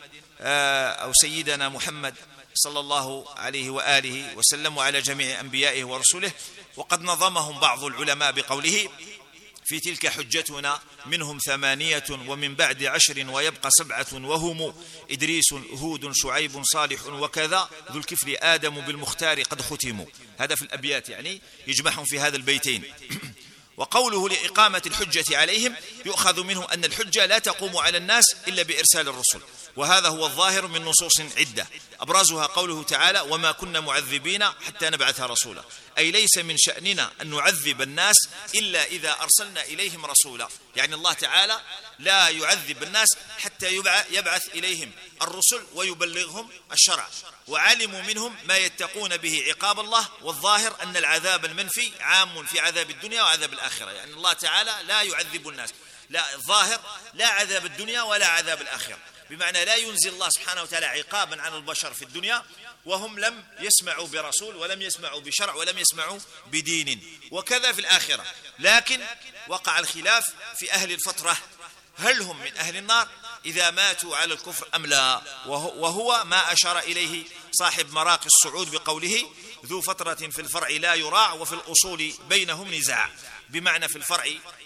أو سيدنا محمد صلى الله عليه وآله وسلم، وعلى جميع أنبيائه ورسله. وقد نظمهم بعض العلماء بقوله: في تلك حجتنا منهم 8 ومن بعد 10 ويبقى 7 وهم إدريس، هود، شعيب، صالح، وكذا ذو الكفل آدم بالمختار قد ختموا. هذا في الأبيات، يعني يجمعهم في هذا البيتين. وقوله لإقامة الحجة عليهم يؤخذ منه أن الحجة لا تقوم على الناس إلا بإرسال الرسل، وهذا هو الظاهر من نصوص عدة، أبرزها قوله تعالى: وما كنا معذبين حتى نبعث رسولا، أي ليس من شأننا أن نعذب الناس إلا إذا أرسلنا إليهم رسولا. يعني الله تعالى لا يعذب الناس حتى يبعث إليهم الرسل ويبلغهم الشرع، وعلموا منهم ما يتقون به عقاب الله. والظاهر أن العذاب المنفي عام في عذاب الدنيا وعذاب الآخرة، يعني الله تعالى لا يعذب الناس، لا، الظاهر لا عذاب الدنيا ولا عذاب الآخرة، بمعنى لا ينزل الله سبحانه وتعالى عقابا على البشر في الدنيا وهم لم يسمعوا برسول ولم يسمعوا بشرع ولم يسمعوا بدين، وكذا في الآخرة. لكن وقع الخلاف في أهل الفترة، هل هم من أهل النار إذا ماتوا على الكفر أم لا؟ وهو ما أشار إليه صاحب مراقي الصعود بقوله: ذو فترة في الفرع لا يراع وفي الأصول بينهم نزاع. بمعنى في الفرع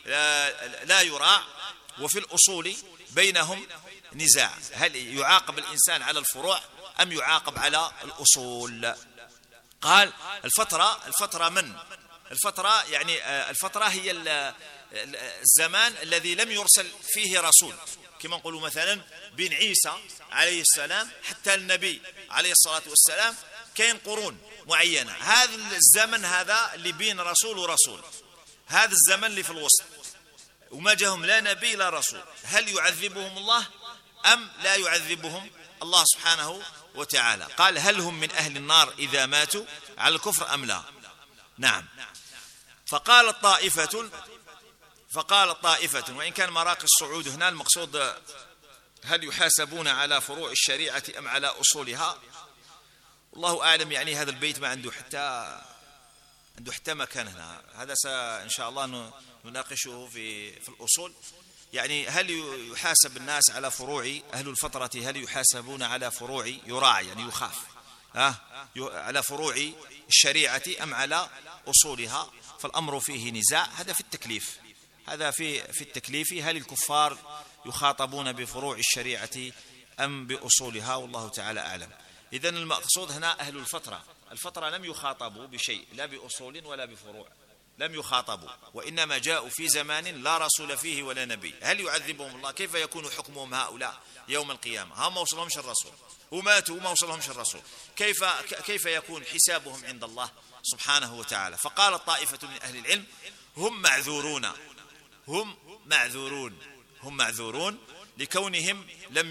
لا يراع وفي الأصول بينهم نزاع، هل يعاقب الإنسان على الفروع أم يعاقب على الأصول؟ قال: الفترة من؟ الفترة يعني الفترة هي الزمان الذي لم يرسل فيه رسول، كما نقول مثلا بين عيسى عليه السلام حتى النبي عليه الصلاة والسلام كاين قرون معينة. هذا الزمن هذا اللي بين رسول ورسول، هذا الزمن اللي في الوسط وما جاهم لا نبي لا رسول، هل يعذبهم الله أم لا يعذبهم الله سبحانه وتعالى؟ قال: هل هم من أهل النار إذا ماتوا على الكفر أم لا؟ نعم. فقال طائفة، وإن كان مراقي الصعود هنا المقصود هل يحاسبون على فروع الشريعة أم على أصولها؟ الله أعلم. يعني هذا البيت ما عنده حتى مكان هنا، هذا إن شاء الله نناقشه في الأصول. يعني هل يحاسب الناس على فروع أهل الفترة، هل يحاسبون على فروع يراعي يعني يخاف على فروع الشريعة أم على أصولها؟ فالأمر فيه نزاع. هذا في التكليف، هذا في التكليف، هل الكفار يخاطبون بفروع الشريعة أم بأصولها؟ والله تعالى أعلم. إذن المقصود هنا أهل الفترة لم يخاطبوا بشيء، لا بأصول ولا بفروع، لم يخاطبوا، وإنما جاءوا في زمان لا رسول فيه ولا نبي. هل يعذبهم الله؟ كيف يكون حكمهم هؤلاء يوم القيامة؟ هم ما وصلهمش الرسول وماتوا وما وصلهمش الرسول، كيف يكون حسابهم عند الله سبحانه وتعالى؟ فقال الطائفة من أهل العلم: هم معذورون لكونهم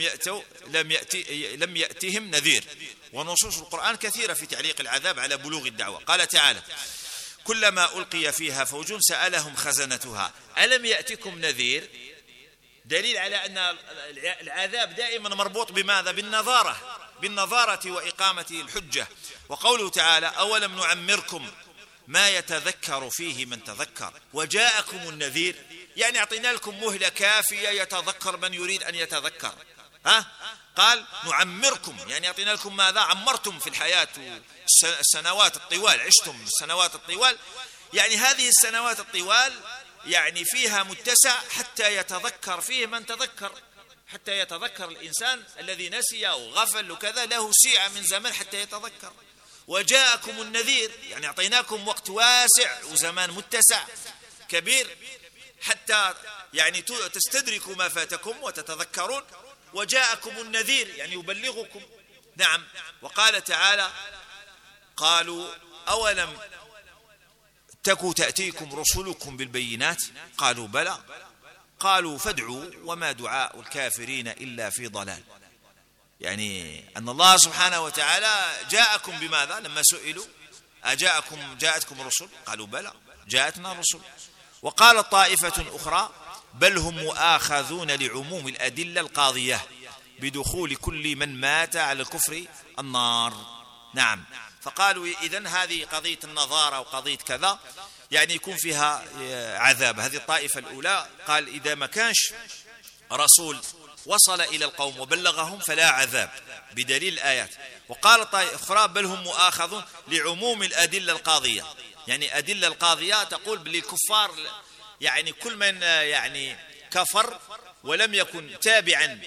لم يأتهم نذير. ونصوص القرآن كثيرة في تعليق العذاب على بلوغ الدعوة. قال تعالى: كلما ألقي فيها فوج سألهم خزنتها ألم يأتكم نذير؟ دليل على أن العذاب دائما مربوط بماذا؟ بالنظارة وإقامة الحجة. وقوله تعالى: أولم نعمركم ما يتذكر فيه من تذكر وجاءكم النذير، يعني أعطينا لكم مهلة كافية يتذكر من يريد أن يتذكر. قال نعمركم، يعني أعطينا لكم ماذا؟ عمرتم في الحياة السنوات الطوال، عشتم السنوات الطوال، يعني هذه السنوات الطوال يعني فيها متسع حتى يتذكر فيه من تذكر، حتى يتذكر الإنسان الذي نسي أو غفل وكذا له سعة من زمن حتى يتذكر. وجاءكم النذير، يعني أعطيناكم وقت واسع وزمان متسع كبير حتى يعني تستدركوا ما فاتكم وتتذكرون. وجاءكم النذير يعني يبلغكم. نعم. وقال تعالى: قالوا أولم تكو تأتيكم رسلكم بالبينات قالوا بلى قالوا فادعوا وما دعاء الكافرين إلا في ضلال. يعني أن الله سبحانه وتعالى جاءكم بماذا؟ لما سئلوا جاءتكم رسل قالوا بلى جاءتنا رسل. وقال طائفة أخرى بل هم مؤاخذون لعموم الأدلة القاضية بدخول كل من مات على الكفر النار. نعم، فقالوا إذن هذه قضية النظارة وقضية كذا يعني يكون فيها عذاب. هذه الطائفة الأولى قال إذا ما كانش رسول وصل إلى القوم وبلغهم فلا عذاب بدليل الآيات. وقال طائفة أخرى بل هم مؤاخذون لعموم الأدلة القاضية، يعني أدلة القاضية تقول بالكفار يعني كل من يعني كفر ولم يكن تابعا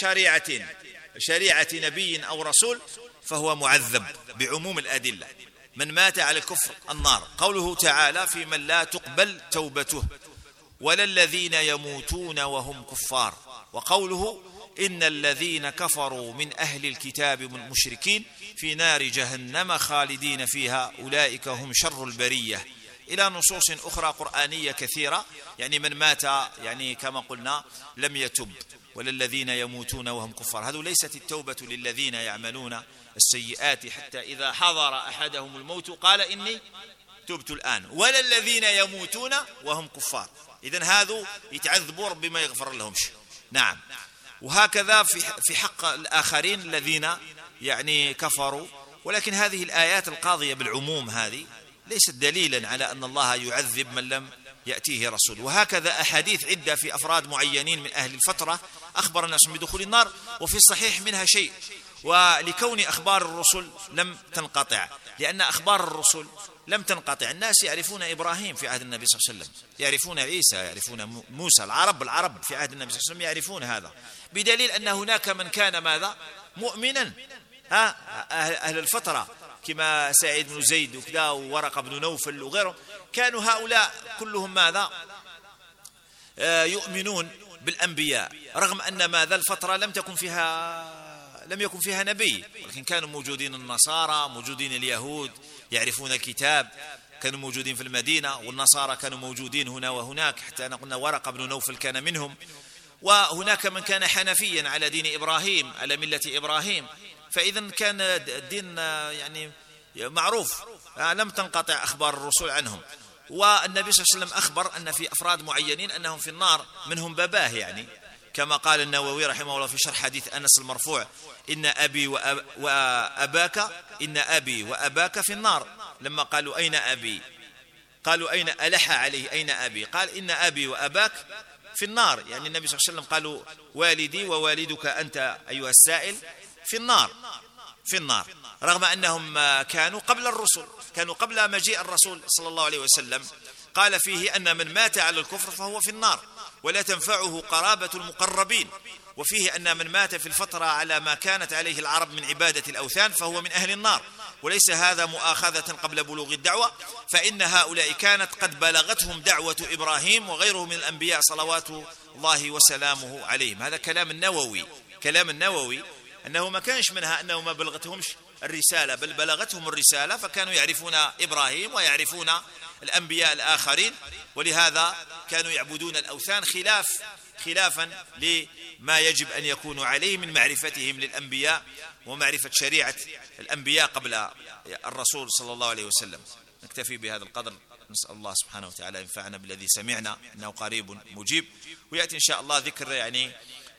لشريعة نبي أو رسول فهو معذب بعموم الأدلة. من مات على الكفر النار. قوله تعالى في من لا تقبل توبته ولا الذين يموتون وهم كفار. وقوله إن الذين كفروا من أهل الكتاب من المشركين في نار جهنم خالدين فيها أولئك هم شر البرية، إلى نصوص أخرى قرآنية كثيرة. يعني من مات يعني كما قلنا لم يتب ولا الذين يموتون وهم كفار. هذا ليست التوبة للذين يعملون السيئات حتى إذا حضر أحدهم الموت قال إني تبت الآن، ولا الذين يموتون وهم كفار. إذن هذا يتعذبوا ربما يغفر لهمش. نعم، وهكذا في حق الآخرين الذين يعني كفروا. ولكن هذه الآيات القاضية بالعموم هذه ليست دليلا على أن الله يعذب من لم يأتيه رسول. وهكذا أحاديث عدة في أفراد معينين من أهل الفترة أخبر الناس بدخول النار، وفي الصحيح منها شيء. ولكون أخبار الرسل لم تنقطع، لأن أخبار الرسل لم تنقطع. الناس يعرفون إبراهيم في عهد النبي صلى الله عليه وسلم، يعرفون عيسى، يعرفون موسى، العرب في عهد النبي صلى الله عليه وسلم يعرفون هذا، بدليل أن هناك من كان ماذا؟ مؤمنا. أهل الفترة كما سعيد بن زيد وكذا وورقة بن نوفل وغيرهم كانوا هؤلاء كلهم ماذا؟ يؤمنون بالأنبياء، رغم أن ماذا الفترة لم يكن فيها نبي، ولكن كانوا موجودين النصارى، موجودين اليهود يعرفون الكتاب، كانوا موجودين في المدينة، والنصارى كانوا موجودين هنا وهناك، حتى أنا قلنا ورقة بن نوفل كان منهم. وهناك من كان حنفيا على دين إبراهيم، على ملة إبراهيم. فإذا كان الدين يعني معروف، لم تنقطع أخبار الرسول عنهم. والنبي صلى الله عليه وسلم أخبر أن في أفراد معينين أنهم في النار، منهم باباه، يعني كما قال النووي رحمه الله في شرح حديث أنس المرفوع إن أبي وأباك في النار. لما قالوا أين أبي؟ قالوا أين؟ ألح عليه أين أبي؟ قال إن أبي وأباك في النار. يعني النبي صلى الله عليه وسلم قالوا والدي ووالدك أنت أيها السائل في النار، رغم أنهم كانوا قبل الرسل، كانوا قبل مجيء الرسول صلى الله عليه وسلم. قال فيه أن من مات على الكفر فهو في النار ولا تنفعه قرابة المقربين. وفيه أن من مات في الفترة على ما كانت عليه العرب من عبادة الأوثان فهو من أهل النار. وليس هذا مؤاخذة قبل بلوغ الدعوة، فإن هؤلاء كانت قد بلغتهم دعوة إبراهيم وغيره من الأنبياء صلوات الله وسلامه عليهم. هذا كلام النووي أنه ما كانش منها أنه ما بلغتهمش الرسالة، بل بلغتهم الرسالة، فكانوا يعرفون إبراهيم ويعرفون الأنبياء الآخرين، ولهذا كانوا يعبدون الأوثان خلافا لما يجب أن يكونوا عليه من معرفتهم للأنبياء ومعرفة شريعة الأنبياء قبل الرسول صلى الله عليه وسلم. نكتفي بهذا القدر، نسأل الله سبحانه وتعالى ينفعنا بالذي سمعنا إنه قريب مجيب. ويأتي إن شاء الله ذكر يعني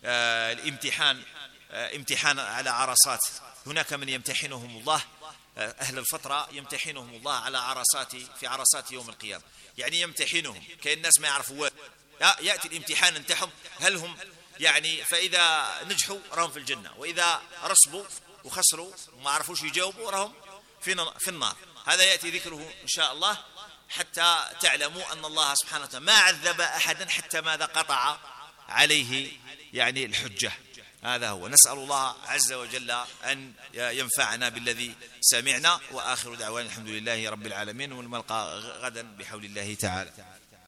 امتحان على عرصات. هناك من يمتحنهم الله، أهل الفترة يمتحنهم الله على في عرصات يوم القيامة، يعني يمتحنهم كأن الناس ما يعرفوا. يأتي الامتحان انتحهم هل هم يعني، فإذا نجحوا راهم في الجنة، وإذا رسبوا وخسروا وما عرفوش يجاوبوا راهم في النار. هذا يأتي ذكره إن شاء الله حتى تعلموا أن الله سبحانه وتعالى ما عذب أحدا حتى ماذا قطع عليه يعني الحجة. هذا هو. نسأل الله عز وجل أن ينفعنا بالذي سمعنا، وآخر دعوانا الحمد لله رب العالمين، ونلقى غدا بحول الله تعالى.